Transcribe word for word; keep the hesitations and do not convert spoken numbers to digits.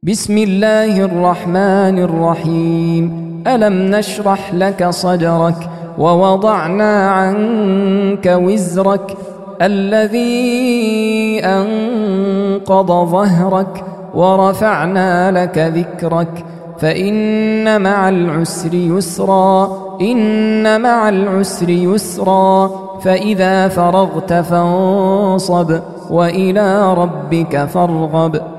بسم الله الرحمن الرحيم. ألم نشرح لك صدرك ووضعنا عنك وزرك الذي أنقض ظهرك ورفعنا لك ذكرك فإن مع العسر يسرا إن مع العسر يسرا فإذا فرغت فانصب وإلى ربك فارغب.